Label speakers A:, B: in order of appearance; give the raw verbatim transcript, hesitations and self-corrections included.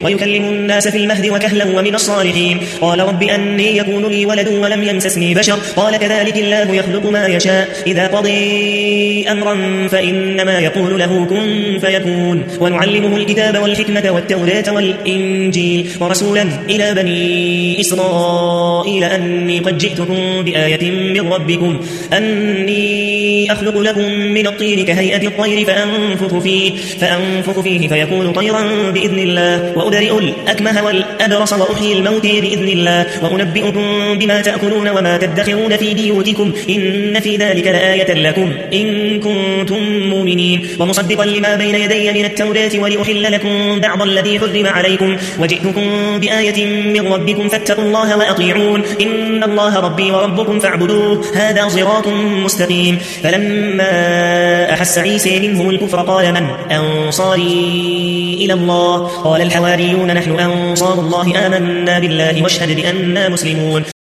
A: ويكلم الناس في المهد وكهلا ومن الصالحين. قال رب أني يكون لي ولد ولم يمسسني بشر قال كذلك الله يخلق ما يشاء إذا قضي أمرا فإنما يقول له كن فيكون. ونعلمه الكتاب والحكمة والتوراة والإنجيل ورسولا إلى بني إسرائيل أني قد جئتكم بآية من ربكم أني أخلق لكم من الطين كهيئة الطير فأنفخ فيه, فأنفخ فيه فيكون طيرا بإذن الله وأبرئ الأكمه والأبرص وأحيي الموت بإذن الله وأنبئكم بما تأكلون وما تدخرون في بيوتكم إن في ذلك لآية لكم إن كنتم مؤمنين. ومصدقا لما بين يدي من التوراة ولأحل لكم بعض الذي حرم عليكم وجئتكم بآية من ربكم فاتقوا الله وأطيعون إن الله ربي وربكم فاعبدوه هذا صراط مستقيم. فلما أحس عيسى منهم الكفر قال من أنصاري إلى الله قال الحواريون نحن أنصار الله آمنا بالله واشهد بأننا مسلمون.